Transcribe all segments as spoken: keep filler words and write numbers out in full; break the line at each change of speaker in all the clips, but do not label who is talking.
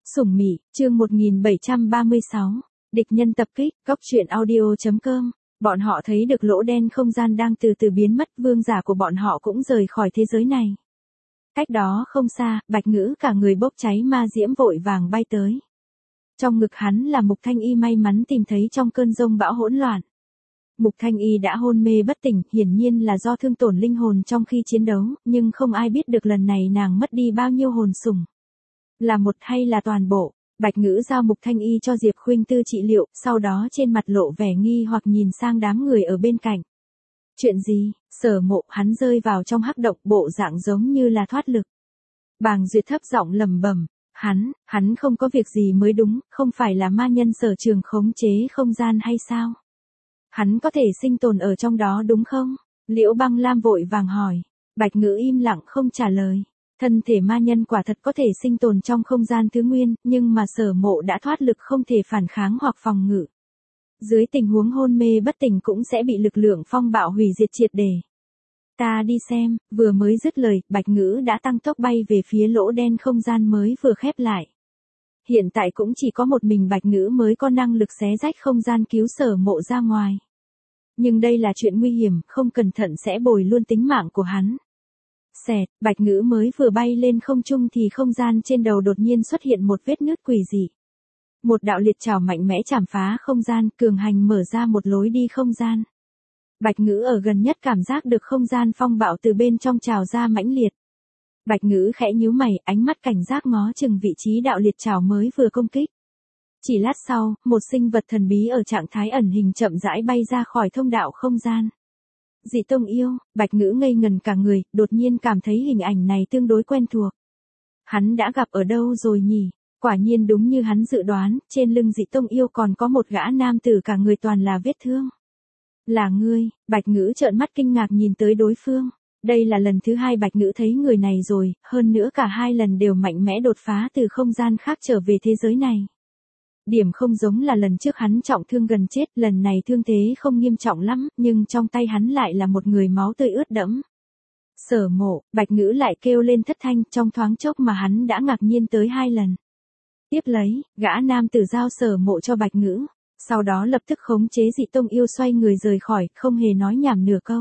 Sủng Mị, chương một nghìn bảy trăm ba mươi sáu, địch nhân tập kích, góc truyện audio chấm com. Bọn họ thấy được lỗ đen không gian đang từ từ biến mất, vương giả của bọn họ cũng rời khỏi thế giới này. Cách đó không xa, Bạch Ngữ cả người bốc cháy ma diễm vội vàng bay tới. Trong ngực hắn là Mục Thanh Y may mắn tìm thấy trong cơn giông bão hỗn loạn. Mục Thanh Y đã hôn mê bất tỉnh, hiển nhiên là do thương tổn linh hồn trong khi chiến đấu, nhưng không ai biết được lần này nàng mất đi bao nhiêu hồn sủng. Là một hay là toàn bộ. Bạch Ngữ giao Mục Thanh Y cho Diệp Khuynh Tư trị liệu, sau đó trên mặt lộ vẻ nghi hoặc nhìn sang đám người ở bên cạnh. Chuyện gì? Sở Mộ, hắn rơi vào trong hắc động, bộ dạng giống như là thoát lực. Bàng Duyệt thấp giọng lẩm bẩm, hắn, hắn không có việc gì mới đúng, không phải là ma nhân Sở Trường khống chế không gian hay sao? Hắn có thể sinh tồn ở trong đó đúng không? Liễu Băng Lam vội vàng hỏi. Bạch Ngữ im lặng không trả lời. Thân thể ma nhân quả thật có thể sinh tồn trong không gian thứ nguyên, nhưng mà Sở Mộ đã thoát lực không thể phản kháng hoặc phòng ngự. Dưới tình huống hôn mê bất tỉnh cũng sẽ bị lực lượng phong bạo hủy diệt triệt để. Ta đi xem, vừa mới dứt lời, Bạch Ngữ đã tăng tốc bay về phía lỗ đen không gian mới vừa khép lại. Hiện tại cũng chỉ có một mình Bạch Ngữ mới có năng lực xé rách không gian cứu Sở Mộ ra ngoài. Nhưng đây là chuyện nguy hiểm, không cẩn thận sẽ bồi luôn tính mạng của hắn. Xẹt, Bạch Ngữ mới vừa bay lên không trung thì không gian trên đầu đột nhiên xuất hiện một vết nứt quỷ dị. Một đạo liệt trảo mạnh mẽ chảm phá không gian, cường hành mở ra một lối đi không gian. Bạch Ngữ ở gần nhất cảm giác được không gian phong bạo từ bên trong trào ra mãnh liệt. Bạch Ngữ khẽ nhíu mày, ánh mắt cảnh giác ngó chừng vị trí đạo liệt trảo mới vừa công kích. Chỉ lát sau, một sinh vật thần bí ở trạng thái ẩn hình chậm rãi bay ra khỏi thông đạo không gian. Dị Tông Yêu, Bạch Ngữ ngây ngần cả người, đột nhiên cảm thấy hình ảnh này tương đối quen thuộc. Hắn đã gặp ở đâu rồi nhỉ? Quả nhiên đúng như hắn dự đoán, trên lưng Dị Tông Yêu còn có một gã nam tử cả người toàn là vết thương. Là ngươi? Bạch Ngữ trợn mắt kinh ngạc nhìn tới đối phương. Đây là lần thứ hai Bạch Ngữ thấy người này rồi, hơn nữa cả hai lần đều mạnh mẽ đột phá từ không gian khác trở về thế giới này. Điểm không giống là lần trước hắn trọng thương gần chết, lần này thương thế không nghiêm trọng lắm, nhưng trong tay hắn lại là một người máu tươi ướt đẫm. Sở Mộ, Bạch Ngữ lại kêu lên thất thanh, trong thoáng chốc mà hắn đã ngạc nhiên tới hai lần. Tiếp lấy, gã nam tử giao Sở Mộ cho Bạch Ngữ, sau đó lập tức khống chế Dị Tông Yêu xoay người rời khỏi, không hề nói nhảm nửa câu.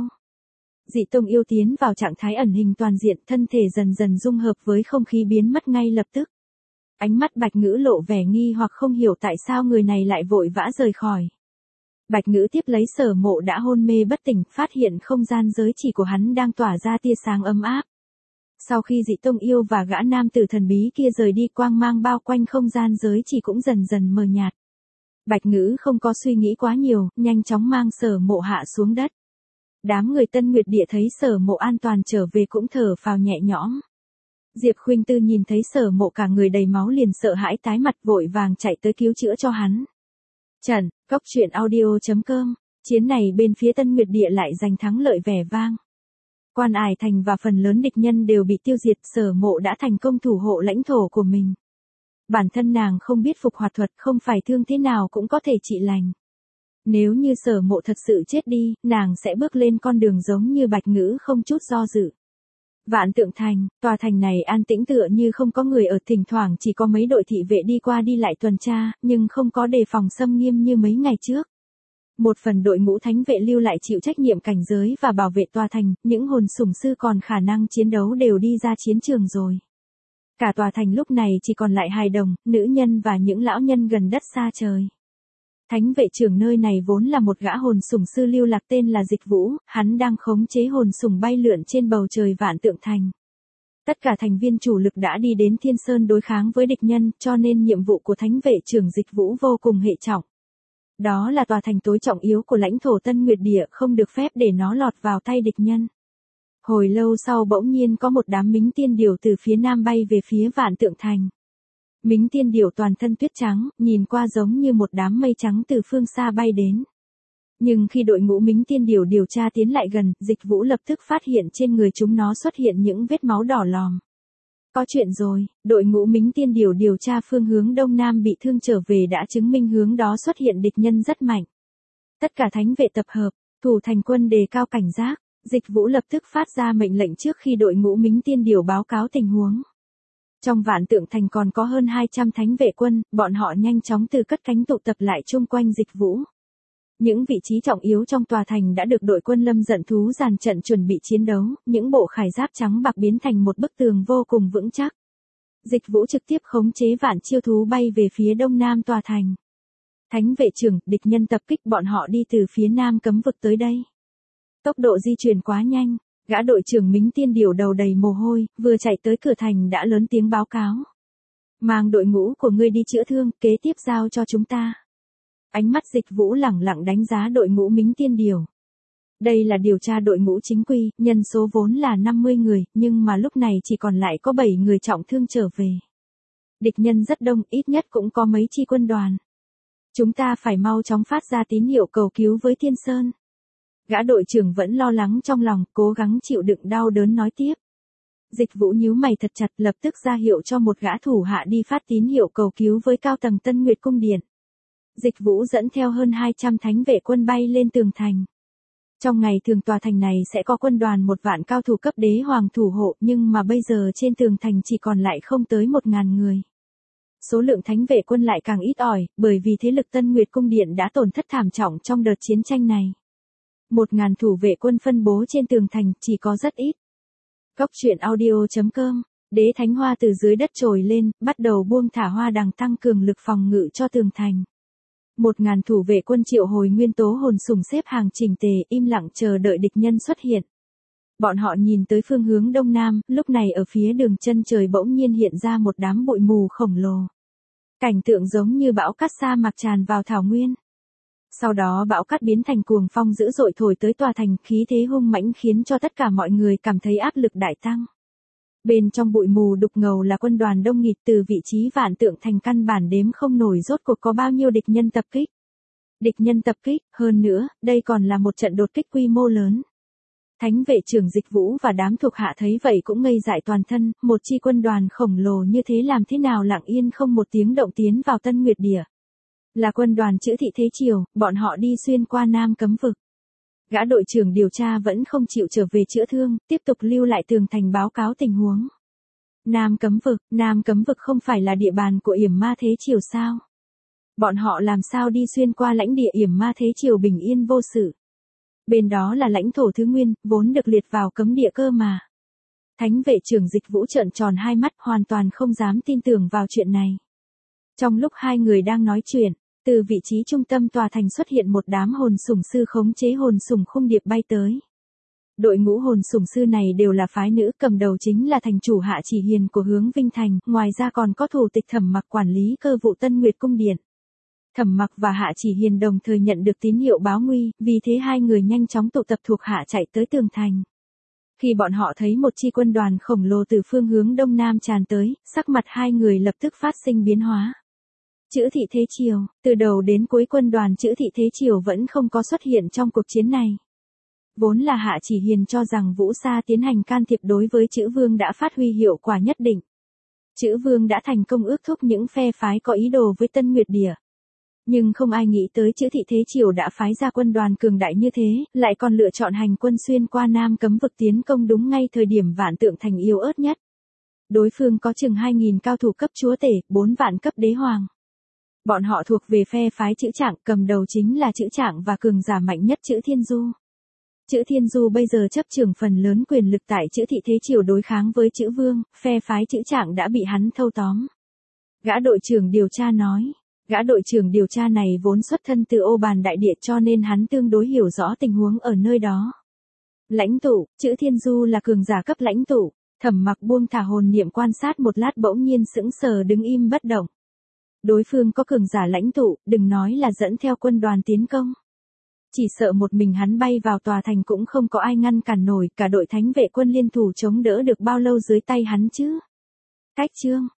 Dị Tông Yêu tiến vào trạng thái ẩn hình toàn diện, thân thể dần dần dung hợp với không khí biến mất ngay lập tức. Ánh mắt Bạch Ngữ lộ vẻ nghi hoặc không hiểu tại sao người này lại vội vã rời khỏi. Bạch Ngữ tiếp lấy Sở Mộ đã hôn mê bất tỉnh, phát hiện không gian giới chỉ của hắn đang tỏa ra tia sáng ấm áp. Sau khi Dị Tông Yêu và gã nam tử thần bí kia rời đi, quang mang bao quanh không gian giới chỉ cũng dần dần mờ nhạt. Bạch Ngữ không có suy nghĩ quá nhiều, nhanh chóng mang Sở Mộ hạ xuống đất. Đám người Tân Nguyệt Địa thấy Sở Mộ an toàn trở về cũng thở phào nhẹ nhõm. Diệp Khuynh Tư nhìn thấy Sở Mộ cả người đầy máu liền sợ hãi tái mặt, vội vàng chạy tới cứu chữa cho hắn. Trần, góc truyện audio chấm com, chiến này bên phía Tân Nguyệt Địa lại giành thắng lợi vẻ vang. Quan Ải Thành và phần lớn địch nhân đều bị tiêu diệt, Sở Mộ đã thành công thủ hộ lãnh thổ của mình. Bản thân nàng không biết phục hoạt thuật, không phải thương thế nào cũng có thể trị lành. Nếu như Sở Mộ thật sự chết đi, nàng sẽ bước lên con đường giống như Bạch Ngữ không chút do dự. Vạn Tượng Thành, tòa thành này an tĩnh tựa như không có người ở, thỉnh thoảng chỉ có mấy đội thị vệ đi qua đi lại tuần tra, nhưng không có đề phòng xâm nghiêm như mấy ngày trước. Một phần đội ngũ thánh vệ lưu lại chịu trách nhiệm cảnh giới và bảo vệ tòa thành, những hồn sủng sư còn khả năng chiến đấu đều đi ra chiến trường rồi. Cả tòa thành lúc này chỉ còn lại hài đồng, nữ nhân và những lão nhân gần đất xa trời. Thánh vệ trưởng nơi này vốn là một gã hồn sủng sư lưu lạc tên là Dịch Vũ, hắn đang khống chế hồn sủng bay lượn trên bầu trời Vạn Tượng Thành. Tất cả thành viên chủ lực đã đi đến Thiên Sơn đối kháng với địch nhân, cho nên nhiệm vụ của thánh vệ trưởng Dịch Vũ vô cùng hệ trọng. Đó là tòa thành tối trọng yếu của lãnh thổ Tân Nguyệt Địa, không được phép để nó lọt vào tay địch nhân. Hồi lâu sau bỗng nhiên có một đám mính tiên điểu từ phía nam bay về phía Vạn Tượng Thành. Mính tiên điểu toàn thân tuyết trắng, nhìn qua giống như một đám mây trắng từ phương xa bay đến. Nhưng khi đội ngũ mính tiên điểu điều tra tiến lại gần, Dịch Vũ lập tức phát hiện trên người chúng nó xuất hiện những vết máu đỏ lòm. Có chuyện rồi, đội ngũ mính tiên điểu điều tra phương hướng đông nam bị thương trở về đã chứng minh hướng đó xuất hiện địch nhân rất mạnh. Tất cả thánh vệ tập hợp, thủ thành quân đề cao cảnh giác, Dịch Vũ lập tức phát ra mệnh lệnh trước khi đội ngũ mính tiên điểu báo cáo tình huống. Trong Vạn Tượng Thành còn có hơn hai trăm thánh vệ quân, bọn họ nhanh chóng từ cất cánh tụ tập lại chung quanh Dịch Vũ. Những vị trí trọng yếu trong tòa thành đã được đội quân Lâm Giận Thú dàn trận chuẩn bị chiến đấu, những bộ khải giáp trắng bạc biến thành một bức tường vô cùng vững chắc. Dịch Vũ trực tiếp khống chế vạn chiêu thú bay về phía đông nam tòa thành. Thánh vệ trưởng, địch nhân tập kích, bọn họ đi từ phía nam cấm vực tới đây. Tốc độ di chuyển quá nhanh, gã đội trưởng Mính Tiên Điểu đầu đầy mồ hôi, vừa chạy tới cửa thành đã lớn tiếng báo cáo. Mang đội ngũ của ngươi đi chữa thương, kế tiếp giao cho chúng ta. Ánh mắt Dịch Vũ lẳng lặng đánh giá đội ngũ Mính Tiên Điểu. Đây là điều tra đội ngũ chính quy, nhân số vốn là năm mươi người, nhưng mà lúc này chỉ còn lại có bảy người trọng thương trở về. Địch nhân rất đông, ít nhất cũng có mấy chi quân đoàn. Chúng ta phải mau chóng phát ra tín hiệu cầu cứu với Thiên Sơn. Gã đội trưởng vẫn lo lắng trong lòng, cố gắng chịu đựng đau đớn nói tiếp. Dịch Vũ nhíu mày thật chặt, lập tức ra hiệu cho một gã thủ hạ đi phát tín hiệu cầu cứu với cao tầng Tân Nguyệt Cung Điện. Dịch Vũ dẫn theo hơn hai trăm thánh vệ quân bay lên tường thành. Trong ngày thường tòa thành này sẽ có quân đoàn một vạn cao thủ cấp đế hoàng thủ hộ, nhưng mà bây giờ trên tường thành chỉ còn lại không tới một ngàn người. Số lượng thánh vệ quân lại càng ít ỏi, bởi vì thế lực Tân Nguyệt Cung Điện đã tổn thất thảm trọng trong đợt chiến tranh này. Một ngàn thủ vệ quân phân bố trên tường thành chỉ có rất ít. Cốc truyện audio chấm com, đế thánh hoa từ dưới đất trồi lên, bắt đầu buông thả hoa đằng tăng cường lực phòng ngự cho tường thành. Một ngàn thủ vệ quân triệu hồi nguyên tố hồn sủng xếp hàng chỉnh tề, im lặng chờ đợi địch nhân xuất hiện. Bọn họ nhìn tới phương hướng đông nam, lúc này ở phía đường chân trời bỗng nhiên hiện ra một đám bụi mù khổng lồ. Cảnh tượng giống như bão cát sa mạc tràn vào thảo nguyên. Sau đó bão cát biến thành cuồng phong dữ dội thổi tới tòa thành, khí thế hung mãnh khiến cho tất cả mọi người cảm thấy áp lực đại tăng. Bên trong bụi mù đục ngầu là quân đoàn đông nghịt, từ vị trí Vạn Tượng Thành căn bản đếm không nổi rốt cuộc có bao nhiêu địch nhân tập kích. Địch nhân tập kích, hơn nữa, đây còn là một trận đột kích quy mô lớn. Thánh vệ trưởng Dịch Vũ và đám thuộc hạ thấy vậy cũng ngây dại toàn thân, một chi quân đoàn khổng lồ như thế làm thế nào lặng yên không một tiếng động tiến vào Tân Nguyệt Địa. Là quân đoàn Chữ Thị Thế Triều, bọn họ đi xuyên qua Nam Cấm Vực. Gã đội trưởng điều tra vẫn không chịu trở về chữa thương, tiếp tục lưu lại tường thành báo cáo tình huống. Nam Cấm Vực, Nam Cấm Vực không phải là địa bàn của Yểm Ma Thế Triều sao? Bọn họ làm sao đi xuyên qua lãnh địa Yểm Ma Thế Triều bình yên vô sự? Bên đó là lãnh thổ thứ nguyên, vốn được liệt vào cấm địa cơ mà. Thánh vệ trưởng Dịch Vũ trợn tròn hai mắt, hoàn toàn không dám tin tưởng vào chuyện này. Trong lúc hai người đang nói chuyện, từ vị trí trung tâm tòa thành xuất hiện một đám hồn sủng sư khống chế hồn sủng khung điệp bay tới. Đội ngũ hồn sủng sư này đều là phái nữ, cầm đầu chính là thành chủ Hạ Chỉ Hiền của hướng Vinh Thành, ngoài ra còn có thủ tịch Thẩm Mặc quản lý cơ vụ Tân Nguyệt Cung Điện. Thẩm Mặc và Hạ Chỉ Hiền đồng thời nhận được tín hiệu báo nguy, vì thế hai người nhanh chóng tụ tập thuộc hạ chạy tới tường thành. Khi bọn họ thấy một chi quân đoàn khổng lồ từ phương hướng đông nam tràn tới, sắc mặt hai người lập tức phát sinh biến hóa. Chữ Thị Thế Triều, từ đầu đến cuối quân đoàn Chữ Thị Thế Triều vẫn không có xuất hiện trong cuộc chiến này. Vốn là Hạ Chỉ Hiền cho rằng Vũ Sa tiến hành can thiệp đối với Chữ Vương đã phát huy hiệu quả nhất định. Chữ Vương đã thành công ước thúc những phe phái có ý đồ với Tân Nguyệt Địa. Nhưng không ai nghĩ tới Chữ Thị Thế Triều đã phái ra quân đoàn cường đại như thế, lại còn lựa chọn hành quân xuyên qua Nam Cấm Vực tiến công đúng ngay thời điểm Vạn Tượng Thành yếu ớt nhất. Đối phương có chừng hai nghìn cao thủ cấp chúa tể, bốn vạn cấp đế hoàng. Bọn họ thuộc về phe phái Chữ Trạng, cầm đầu chính là Chữ Trạng và cường giả mạnh nhất Chữ Thiên Du. Chữ Thiên Du bây giờ chấp trưởng phần lớn quyền lực tại Chữ Thị Thế Triều đối kháng với Chữ Vương, phe phái Chữ Trạng đã bị hắn thâu tóm. Gã đội trưởng điều tra nói, gã đội trưởng điều tra này vốn xuất thân từ Ô Bàn Đại Địa cho nên hắn tương đối hiểu rõ tình huống ở nơi đó. Lãnh tụ, Chữ Thiên Du là cường giả cấp lãnh tụ, Thẩm Mặc buông thả hồn niệm quan sát một lát bỗng nhiên sững sờ đứng im bất động. Đối phương có cường giả lãnh tụ, đừng nói là dẫn theo quân đoàn tiến công. Chỉ sợ một mình hắn bay vào tòa thành cũng không có ai ngăn cản nổi, cả đội thánh vệ quân liên thủ chống đỡ được bao lâu dưới tay hắn chứ. Cách chương,